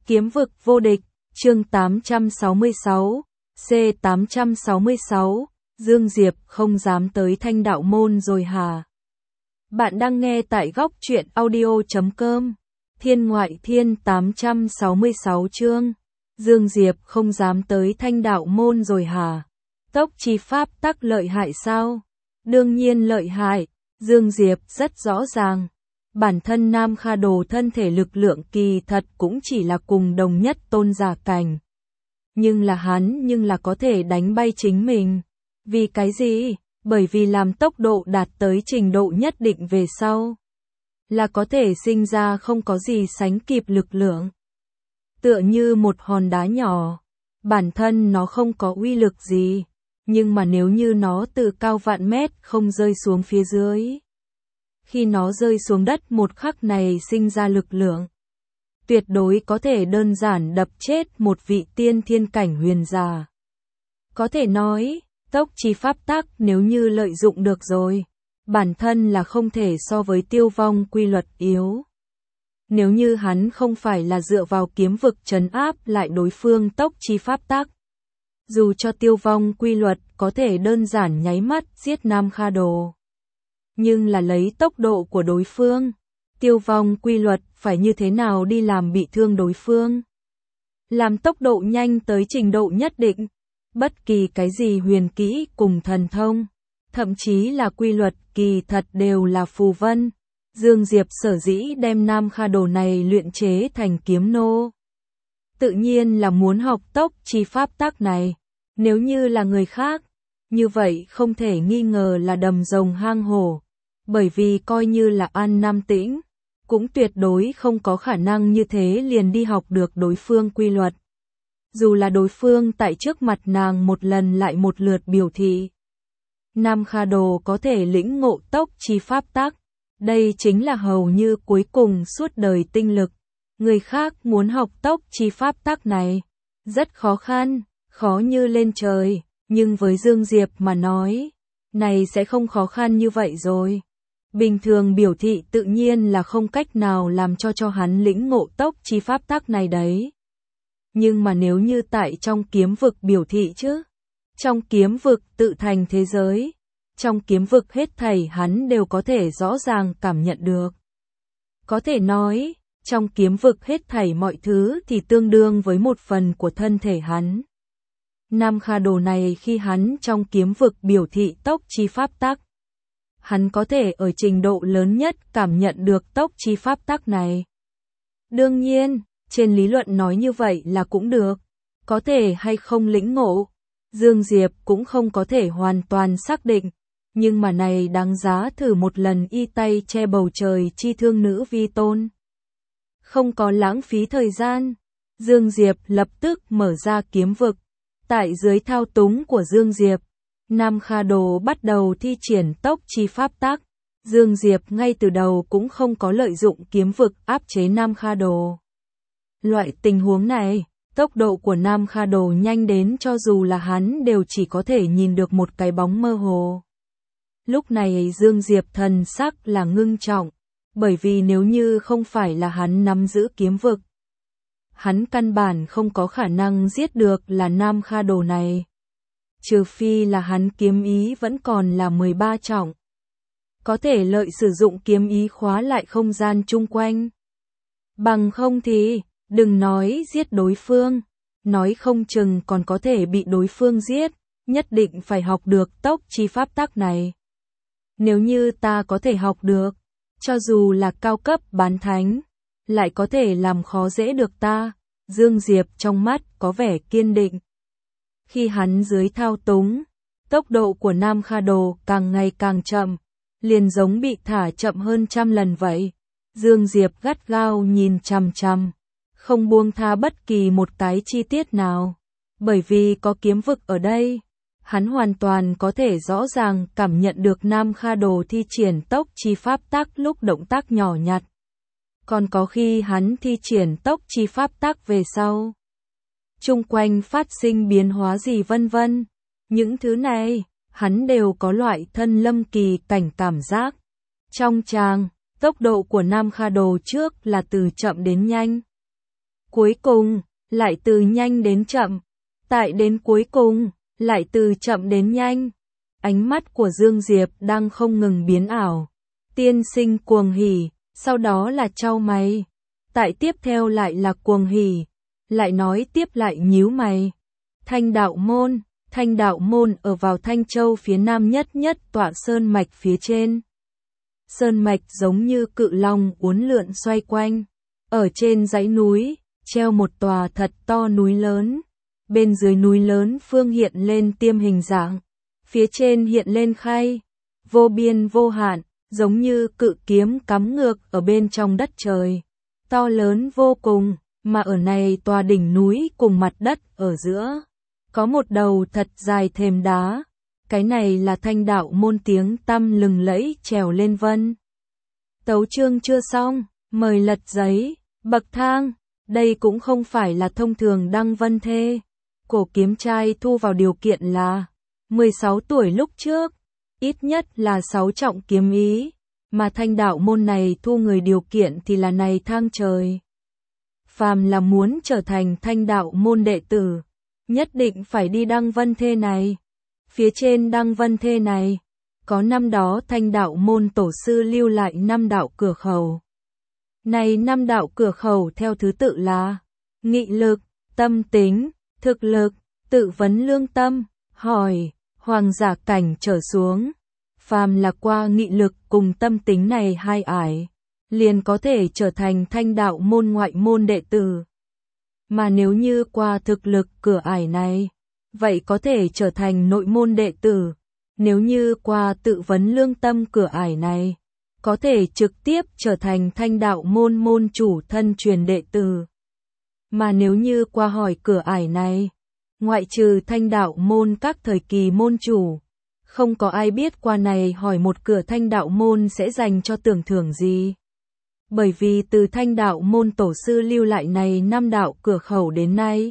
Kiếm vực vô địch, chương 866, C866, Dương Diệp không dám tới Thanh Đạo Môn rồi hả? Bạn đang nghe tại góc truyện audio.com, Thiên Ngoại Thiên 866 chương, Dương Diệp không dám tới Thanh Đạo Môn rồi hả? Tốc chi pháp tắc lợi hại sao? Đương nhiên lợi hại, Dương Diệp rất rõ ràng. Bản thân Nam Kha Đồ thân thể lực lượng kỳ thật cũng chỉ là cùng đồng nhất tôn giả cảnh. Nhưng là có thể đánh bay chính mình. Vì cái gì? Bởi vì làm tốc độ đạt tới trình độ nhất định về sau. Là có thể sinh ra không có gì sánh kịp lực lượng. Tựa như một hòn đá nhỏ. Bản thân nó không có uy lực gì. Nhưng mà nếu như nó từ cao vạn mét không rơi xuống phía dưới. Khi nó rơi xuống đất một khắc này sinh ra lực lượng. Tuyệt đối có thể đơn giản đập chết một vị tiên thiên cảnh huyền giả. Có thể nói, tốc chi pháp tắc nếu như lợi dụng được rồi. Bản thân là không thể so với tiêu vong quy luật yếu. Nếu như hắn không phải là dựa vào kiếm vực trấn áp lại đối phương tốc chi pháp tắc. Dù cho tiêu vong quy luật có thể đơn giản nháy mắt giết Nam Kha Đồ. Nhưng là lấy tốc độ của đối phương, tiêu vong quy luật phải như thế nào đi làm bị thương đối phương. Làm tốc độ nhanh tới trình độ nhất định, bất kỳ cái gì huyền kỹ cùng thần thông, thậm chí là quy luật kỳ thật đều là phù vân. Dương Diệp sở dĩ đem Nam Kha Đồ này luyện chế thành kiếm nô. Tự nhiên là muốn học tốc chi pháp tắc này, nếu như là người khác, như vậy không thể nghi ngờ là đầm rồng hang hổ. Bởi vì coi như là An Nam Tĩnh, cũng tuyệt đối không có khả năng như thế liền đi học được đối phương quy luật. Dù là đối phương tại trước mặt nàng một lần lại một lượt biểu thị. Nam Kha Đồ có thể lĩnh ngộ tốc chi pháp tắc. Đây chính là hầu như cuối cùng suốt đời tinh lực. Người khác muốn học tốc chi pháp tắc này. Rất khó khăn, khó như lên trời. Nhưng với Dương Diệp mà nói, này sẽ không khó khăn như vậy rồi. Bình thường biểu thị tự nhiên là không cách nào làm cho hắn lĩnh ngộ tốc chi pháp tắc này đấy. Nhưng mà nếu như tại trong kiếm vực biểu thị chứ, trong kiếm vực tự thành thế giới, trong kiếm vực hết thảy hắn đều có thể rõ ràng cảm nhận được. Có thể nói, trong kiếm vực hết thảy mọi thứ thì tương đương với một phần của thân thể hắn. Nam Kha Đồ này khi hắn trong kiếm vực biểu thị tốc chi pháp tắc, hắn có thể ở trình độ lớn nhất cảm nhận được tốc chi pháp tắc này. Đương nhiên, trên lý luận nói như vậy là cũng được, có thể hay không lĩnh ngộ, Dương Diệp cũng không có thể hoàn toàn xác định, nhưng mà này đáng giá thử một lần y tay che bầu trời chi thương nữ vi tôn. Không có lãng phí thời gian, Dương Diệp lập tức mở ra kiếm vực, tại dưới thao túng của Dương Diệp. Nam Kha Đồ bắt đầu thi triển tốc chi pháp tắc. Dương Diệp ngay từ đầu cũng không có lợi dụng kiếm vực áp chế Nam Kha Đồ. Loại tình huống này, tốc độ của Nam Kha Đồ nhanh đến cho dù là hắn đều chỉ có thể nhìn được một cái bóng mơ hồ. Lúc này Dương Diệp thần sắc là ngưng trọng, bởi vì nếu như không phải là hắn nắm giữ kiếm vực, hắn căn bản không có khả năng giết được là Nam Kha Đồ này. Trừ phi là hắn kiếm ý vẫn còn là 13 trọng. Có thể lợi sử dụng kiếm ý khóa lại không gian chung quanh. Bằng không thì, đừng nói giết đối phương. Nói không chừng còn có thể bị đối phương giết. Nhất định phải học được tốc chi pháp tắc này. Nếu như ta có thể học được, cho dù là cao cấp bán thánh, lại có thể làm khó dễ được ta. Dương Diệp trong mắt có vẻ kiên định. Khi hắn dưới thao túng, tốc độ của Nam Kha Đồ càng ngày càng chậm, liền giống bị thả chậm hơn 100 lần vậy. Dương Diệp gắt gao nhìn chằm chằm, không buông tha bất kỳ một cái chi tiết nào. Bởi vì có kiếm vực ở đây, hắn hoàn toàn có thể rõ ràng cảm nhận được Nam Kha Đồ thi triển tốc chi pháp tắc lúc động tác nhỏ nhặt. Còn có khi hắn thi triển tốc chi pháp tắc về sau. Chung quanh phát sinh biến hóa gì vân vân. Những thứ này, hắn đều có loại thân lâm kỳ cảnh cảm giác. Trong tràng, tốc độ của Nam Kha Đồ trước là từ chậm đến nhanh. cuối cùng, lại từ nhanh đến chậm. Tại đến cuối cùng, lại từ chậm đến nhanh. Ánh mắt của Dương Diệp đang không ngừng biến ảo. Tiên sinh cuồng hỉ, sau đó là chau mày. Tại tiếp theo lại là cuồng hỉ, lại nói tiếp lại nhíu mày. Thanh đạo môn ở vào Thanh Châu phía nam nhất tọa sơn mạch phía trên. Sơn mạch giống như cự long uốn lượn xoay quanh. Ở trên dãy núi, treo một tòa thật to núi lớn. Bên dưới núi lớn phương hiện lên tiêm hình dạng. Phía trên hiện lên khay, vô biên vô hạn, giống như cự kiếm cắm ngược ở bên trong đất trời. To lớn vô cùng, mà ở này tòa đỉnh núi cùng mặt đất ở giữa. Có một đầu thật dài thềm đá. Cái này là Thanh đạo môn tiếng tăm lừng lẫy trèo lên vân. Tấu chương chưa xong, mời lật giấy, bậc thang. Đây cũng không phải là thông thường đăng vân thê. Cổ kiếm trai thu vào điều kiện là 16 tuổi lúc trước, ít nhất là 6 trọng kiếm ý, mà Thanh đạo môn này thu người điều kiện thì là này thang trời. Phàm là muốn trở thành Thanh đạo môn đệ tử, nhất định phải đi đăng vân thê này. Phía trên đăng vân thê này, có năm đó Thanh đạo môn tổ sư lưu lại 5 đạo cửa khẩu. Này 5 đạo cửa khẩu theo thứ tự là nghị lực, tâm tính, thực lực, tự vấn lương tâm, hỏi, hoàng giả cảnh trở xuống. Phàm là qua nghị lực cùng tâm tính này hai ải, liền có thể trở thành Thanh đạo môn ngoại môn đệ tử. Mà nếu như qua thực lực cửa ải này, vậy có thể trở thành nội môn đệ tử. Nếu như qua tự vấn lương tâm cửa ải này, có thể trực tiếp trở thành Thanh đạo môn môn chủ thân truyền đệ tử. Mà nếu như qua hỏi cửa ải này, ngoại trừ Thanh đạo môn các thời kỳ môn chủ, không có ai biết qua này hỏi một cửa Thanh đạo môn sẽ dành cho tưởng thưởng gì. Bởi vì từ Thanh đạo môn tổ sư lưu lại này 5 đạo cửa khẩu đến nay,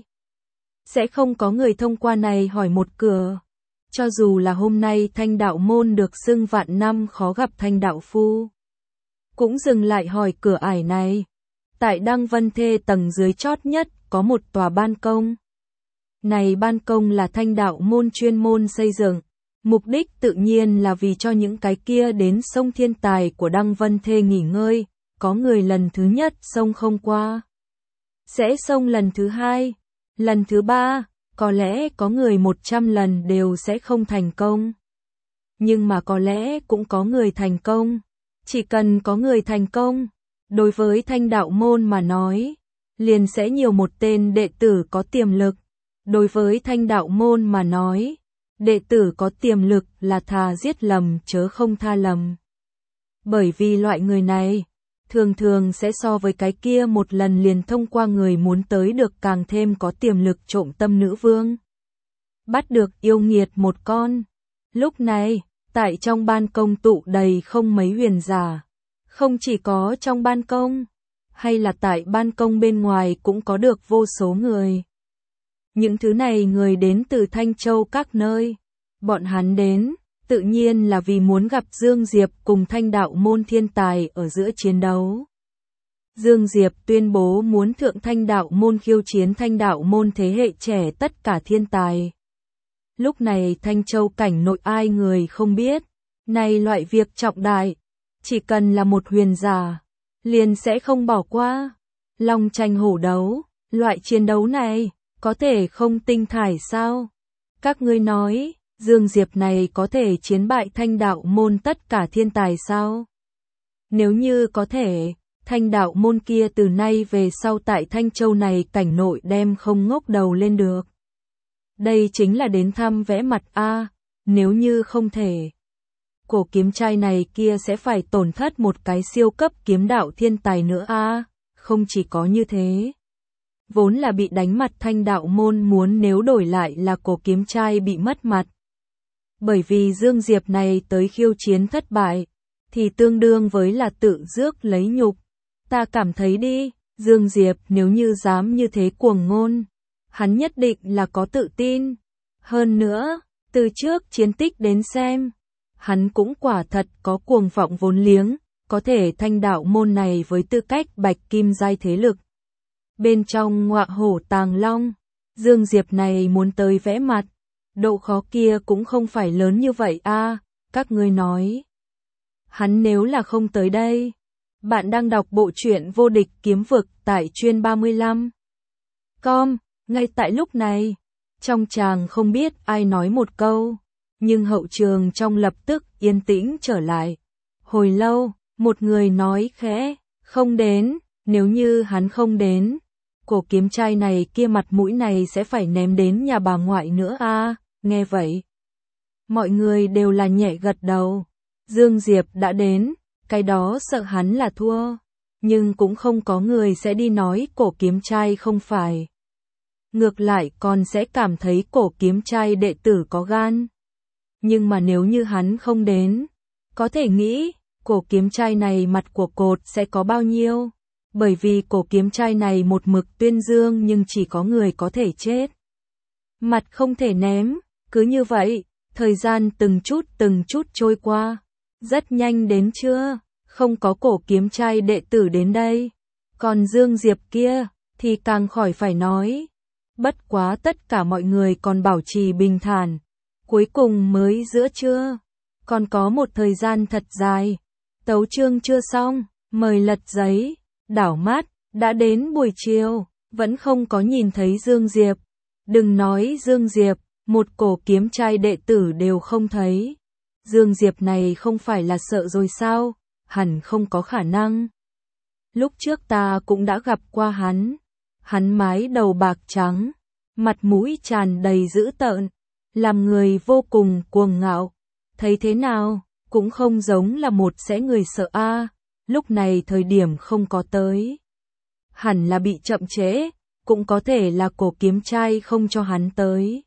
sẽ không có người thông qua này hỏi một cửa. Cho dù là hôm nay Thanh đạo môn được xưng vạn năm khó gặp Thanh đạo phu, cũng dừng lại hỏi cửa ải này. Tại Đăng Vân Thê tầng dưới chót nhất có một tòa ban công. Này ban công là Thanh đạo môn chuyên môn xây dựng, mục đích tự nhiên là vì cho những cái kia đến sông thiên tài của Đăng Vân Thê nghỉ ngơi. Có người lần thứ nhất sông không qua, sẽ sông lần thứ hai, lần thứ ba, có lẽ có người 100 lần đều sẽ không thành công. Nhưng mà có lẽ cũng có người thành công. Chỉ cần có người thành công, đối với Thanh đạo môn mà nói, liền sẽ nhiều một tên đệ tử có tiềm lực. Đối với Thanh đạo môn mà nói, đệ tử có tiềm lực là thà giết lầm chớ không tha lầm. Bởi vì loại người này, thường thường sẽ so với cái kia một lần liền thông qua người muốn tới được càng thêm có tiềm lực trộm tâm nữ vương. Bắt được yêu nghiệt một con. Lúc này, tại trong ban công tụ đầy không mấy huyền giả. Không chỉ có trong ban công, hay là tại ban công bên ngoài cũng có được vô số người. Những thứ này người đến từ Thanh Châu các nơi. Bọn hắn đến, tự nhiên là vì muốn gặp Dương Diệp cùng Thanh đạo môn thiên tài ở giữa chiến đấu. Dương Diệp tuyên bố muốn thượng Thanh đạo môn khiêu chiến Thanh đạo môn thế hệ trẻ tất cả thiên tài. Lúc này Thanh Châu cảnh nội ai người không biết, này loại việc trọng đại, chỉ cần là một huyền giả, liền sẽ không bỏ qua. Long tranh hổ đấu, loại chiến đấu này, có thể không tinh thải sao? Các ngươi nói, Dương Diệp này có thể chiến bại Thanh đạo môn tất cả thiên tài sao? Nếu như có thể, Thanh đạo môn kia từ nay về sau tại Thanh Châu này cảnh nội đem không ngóc đầu lên được. Đây chính là đến thăm vẽ mặt a, nếu như không thể. Cổ kiếm trai này kia sẽ phải tổn thất một cái siêu cấp kiếm đạo thiên tài nữa a, không chỉ có như thế. Vốn là bị đánh mặt Thanh đạo môn muốn nếu đổi lại là cổ kiếm trai bị mất mặt. Bởi vì Dương Diệp này tới khiêu chiến thất bại, thì tương đương với là tự rước lấy nhục. Ta cảm thấy đi, Dương Diệp nếu như dám như thế cuồng ngôn, hắn nhất định là có tự tin. Hơn nữa, từ trước chiến tích đến xem, hắn cũng quả thật có cuồng vọng vốn liếng, có thể Thanh đạo môn này với tư cách bạch kim giai thế lực. Bên trong ngọa hổ tàng long, Dương Diệp này muốn tới vẽ mặt, độ khó kia cũng không phải lớn như vậy a, các ngươi nói. Hắn nếu là không tới đây. Bạn đang đọc bộ truyện Vô địch kiếm vực tại chuyên 35. Com, ngay tại lúc này, trong tràng không biết ai nói một câu, nhưng hậu trường trong lập tức yên tĩnh trở lại. Hồi lâu, một người nói khẽ, không đến, nếu như hắn không đến, cổ kiếm trai này kia mặt mũi này sẽ phải ném đến nhà bà ngoại nữa a. Nghe vậy, mọi người đều là nhẹ gật đầu. Dương Diệp đã đến, cái đó sợ hắn là thua, nhưng cũng không có người sẽ đi nói cổ kiếm trai không phải. Ngược lại còn sẽ cảm thấy cổ kiếm trai đệ tử có gan. Nhưng mà nếu như hắn không đến, có thể nghĩ, cổ kiếm trai này mặt của cột sẽ có bao nhiêu. Bởi vì cổ kiếm trai này một mực tuyên dương nhưng chỉ có người có thể chết. Mặt không thể ném, cứ như vậy, thời gian từng chút trôi qua. Rất nhanh đến trưa, không có cổ kiếm trai đệ tử đến đây. Còn Dương Diệp kia, thì càng khỏi phải nói. Bất quá tất cả mọi người còn bảo trì bình thản. Cuối cùng mới giữa trưa, còn có một thời gian thật dài. Tấu chương chưa xong, mời lật giấy, đảo mắt, đã đến buổi chiều, vẫn không có nhìn thấy Dương Diệp. Đừng nói Dương Diệp, một cổ kiếm trai đệ tử đều không thấy. Dương Diệp này không phải là sợ rồi sao? Hẳn không có khả năng. Lúc trước ta cũng đã gặp qua hắn. Hắn mái đầu bạc trắng, mặt mũi tràn đầy dữ tợn, làm người vô cùng cuồng ngạo. Thấy thế nào, cũng không giống là một sẽ người sợ a. Lúc này thời điểm không có tới. Hẳn là bị chậm trễ, cũng có thể là cổ kiếm trai không cho hắn tới.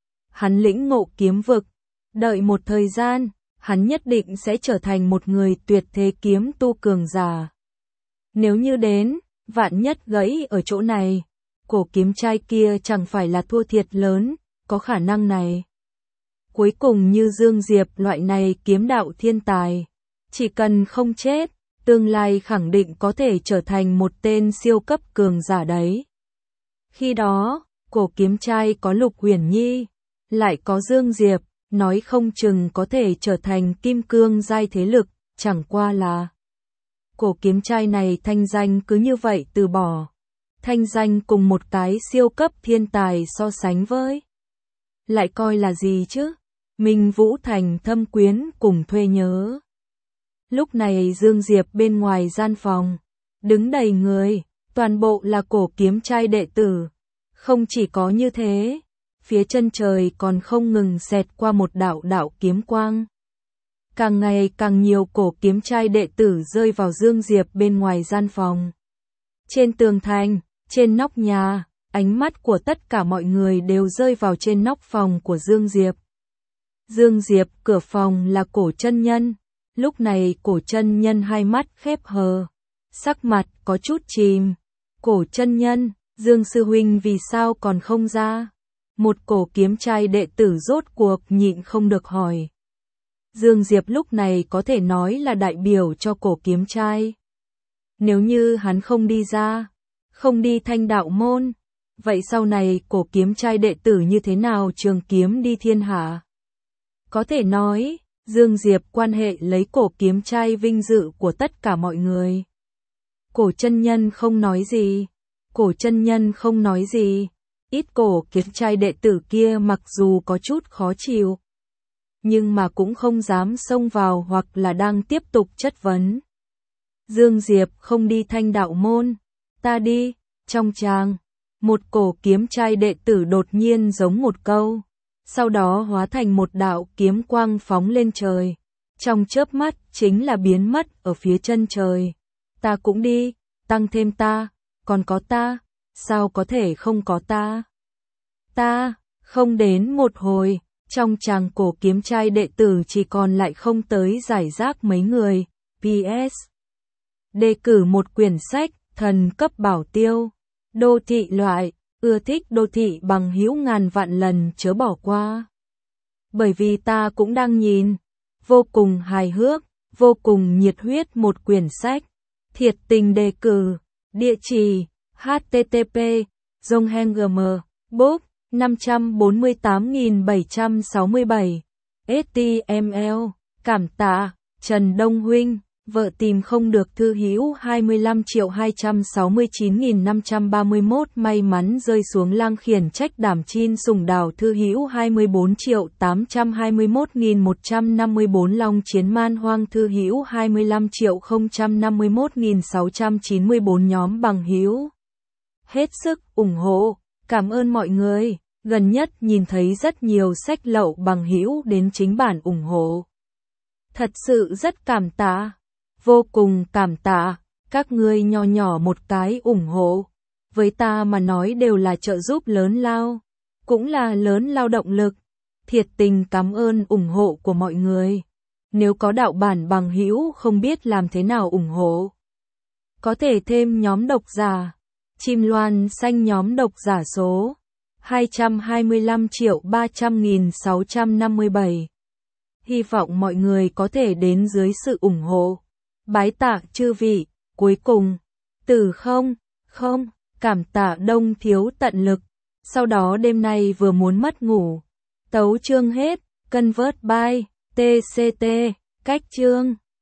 Hắn lĩnh ngộ kiếm vực, đợi một thời gian, hắn nhất định sẽ trở thành một người tuyệt thế kiếm tu cường giả. Nếu như đến, vạn nhất gãy ở chỗ này, cổ kiếm trai kia chẳng phải là thua thiệt lớn, có khả năng này. Cuối cùng như Dương Diệp loại này kiếm đạo thiên tài, chỉ cần không chết, tương lai khẳng định có thể trở thành một tên siêu cấp cường giả đấy. Khi đó, cổ kiếm trai có Lục Uyển Nhi, lại có Dương Diệp, nói không chừng có thể trở thành kim cương giai thế lực, chẳng qua là cổ kiếm trai này thanh danh cứ như vậy từ bỏ. Thanh danh cùng một cái siêu cấp thiên tài so sánh với, lại coi là gì chứ? Minh Vũ Thành thâm quyến cùng thuê nhớ. Lúc này Dương Diệp bên ngoài gian phòng, đứng đầy người, toàn bộ là cổ kiếm trai đệ tử. Không chỉ có như thế, phía chân trời còn không ngừng xẹt qua một đạo đạo kiếm quang. Càng ngày càng nhiều cổ kiếm trai đệ tử rơi vào Dương Diệp bên ngoài gian phòng. Trên tường thành, trên nóc nhà, ánh mắt của tất cả mọi người đều rơi vào trên nóc phòng của Dương Diệp. Dương Diệp cửa phòng là Cổ Chân Nhân. Lúc này Cổ Chân Nhân hai mắt khép hờ, sắc mặt có chút chìm. Cổ Chân Nhân, Dương sư huynh vì sao còn không ra? Một cổ kiếm trai đệ tử rốt cuộc nhịn không được hỏi. Dương Diệp lúc này có thể nói là đại biểu cho cổ kiếm trai. Nếu như hắn không đi ra, không đi Thanh Đạo môn, vậy sau này cổ kiếm trai đệ tử như thế nào trường kiếm đi thiên hạ? Có thể nói, Dương Diệp quan hệ lấy cổ kiếm trai vinh dự của tất cả mọi người. Cổ Chân Nhân không nói gì. Cổ Chân Nhân không nói gì. Ít cổ kiếm trai đệ tử kia mặc dù có chút khó chịu, nhưng mà cũng không dám xông vào hoặc là đang tiếp tục chất vấn. Dương Diệp không đi Thanh Đạo môn, ta đi. Trong tràng, một cổ kiếm trai đệ tử đột nhiên giống một câu, sau đó hóa thành một đạo kiếm quang phóng lên trời. Trong chớp mắt chính là biến mất ở phía chân trời. Ta cũng đi, tăng thêm ta, còn có ta, sao có thể không có ta? Ta, không đến một hồi, trong tràng cổ kiếm trai đệ tử chỉ còn lại không tới giải rác mấy người. PS. Đề cử một quyển sách, thần cấp bảo tiêu, đô thị loại, ưa thích đô thị bằng hữu ngàn vạn lần chớ bỏ qua. Bởi vì ta cũng đang nhìn, vô cùng hài hước, vô cùng nhiệt huyết một quyển sách. Thiệt tình đề cử, địa chỉ http Zonghengm book 548.767 HTML. Cảm tạ Trần Đông Huynh, vợ tìm không được thư hữu 25.269.531 may mắn rơi xuống lang khiển trách đảm chin sùng đào thư hữu 24.821.154 long chiến man hoang thư hữu 25.051.694 nhóm bằng hữu. Hết sức ủng hộ, cảm ơn mọi người. Gần nhất nhìn thấy rất nhiều sách lậu bằng hữu đến chính bản ủng hộ. Thật sự rất cảm tạ, vô cùng cảm tạ, các ngươi nho nhỏ một cái ủng hộ. Với ta mà nói đều là trợ giúp lớn lao, cũng là lớn lao động lực. Thiệt tình cảm ơn ủng hộ của mọi người. Nếu có đạo bản bằng hữu không biết làm thế nào ủng hộ, có thể thêm nhóm độc giả. Chim loan xanh nhóm độc giả số 225.300.657. Hy vọng mọi người có thể đến dưới sự ủng hộ. Bái tạ chư vị. Cuối cùng, từ không, cảm tạ Đông Thiếu tận lực. Sau đó đêm nay vừa muốn mất ngủ. Tấu chương hết, convert by, TCT, cách chương.